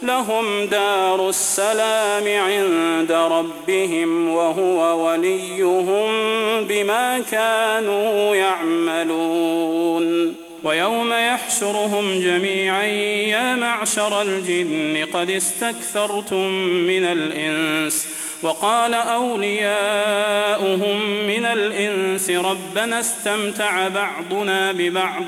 لهم دار السلام عند ربهم وهو وليهم بما كانوا يعملون. ويوم يحشرهم جميعا يا معشر الجن قد استكثرتم من الإنس وقال أولياؤهم من الإنس ربنا استمتع بعضنا ببعض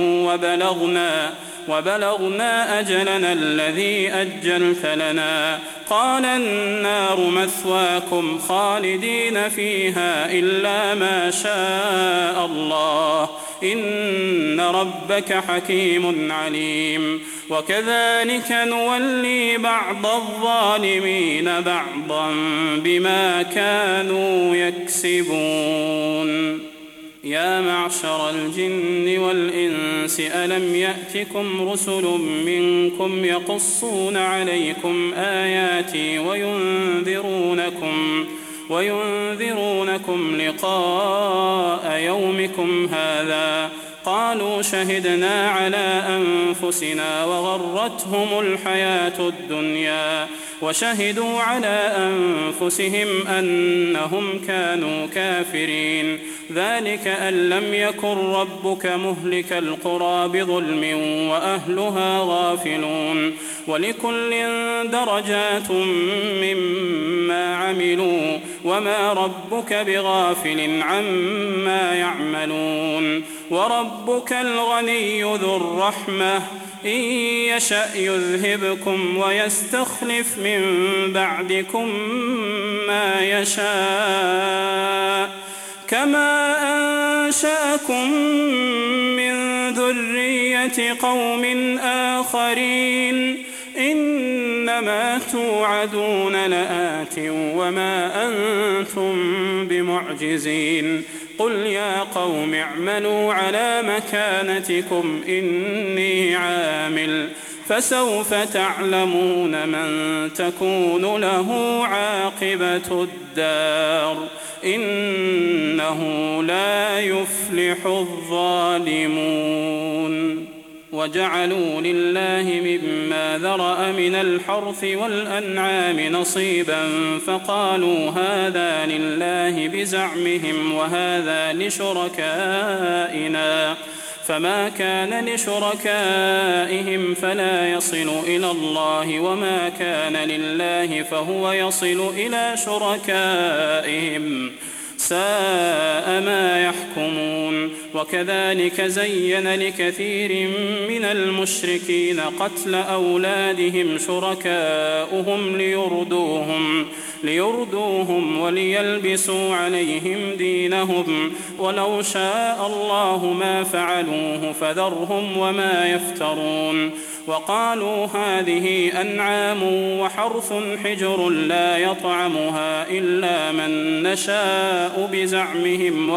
وبلغنا أجلنا الذي أجلت لنا قال النار مثواكم خالدين فيها إلا ما شاء الله إن ربك حكيم عليم. وكذلك نولي بعض الظالمين بعضا بما كانوا يكسبون. يا معشر الجن والإنس ألم يأتكم رسل منكم يقصون عليكم آياتي وينذرونكم لقاء يومكم هذا قالوا شهدنا على أنفسنا وغرتهم الحياة الدنيا وشهدوا على أنفسهم أنهم كانوا كافرين ذلك أن لم يكن ربك مهلك القرى بظلم وأهلها غافلون ولكل درجات مما عملوا وما ربك بغافل عما يعملون. وربك الغني ذو الرحمة إن يشأ يذهبكم ويستخلف من بعدكم ما يشاء كما أنشأكم من ذرية قوم آخرين إنما توعدون لآت وما أنتم بمعجزين. قل يا قوم اعملوا على مكانتكم إني عامل فسوف تعلمون من تكون له عاقبة الدار إنه لا يفلح الظالمون. وجعلوا لله مما ذرأ من الحرث والأنعام نصيبا فقالوا هذا لله بزعمهم وهذا لشركائنا فما كان لشركائهم فلا يصل إلى الله وما كان لله فهو يصل إلى شركائهم ساء ما يحكمون. وكذلك زين لكثير من المشركين قتل أولادهم شركاؤهم ليردوهم وليلبسوا عليهم دينهم ولو شاء الله ما فعلوه فذرهم وما يفترون. وقالوا هذه أنعام وحرث حجر لا يطعمها إلا من نشاء بزعمهم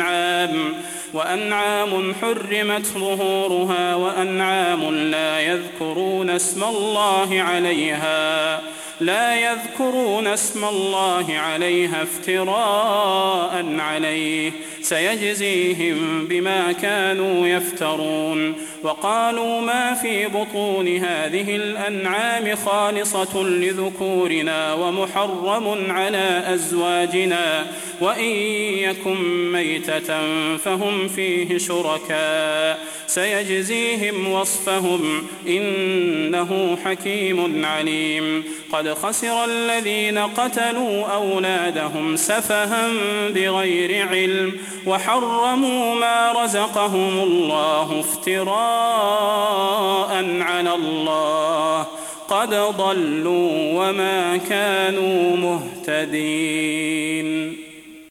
وأنعام حرمت ظهورها وأنعام لا يذكرون اسم الله عليها افتراء عليه سيجزيهم بما كانوا يفترون. وقالوا ما في بطون هذه الأنعام خالصة لذكورنا ومحرم على أزواجنا وإن يكن ميتة فهم فيه شركاء سيجزيهم وصفهم إنه حكيم عليم. قد خسر الذين قتلوا أولادهم سفها بغير علم وحرموا ما رزقهم الله افتراء على الله قد ضلوا وما كانوا مهتدين.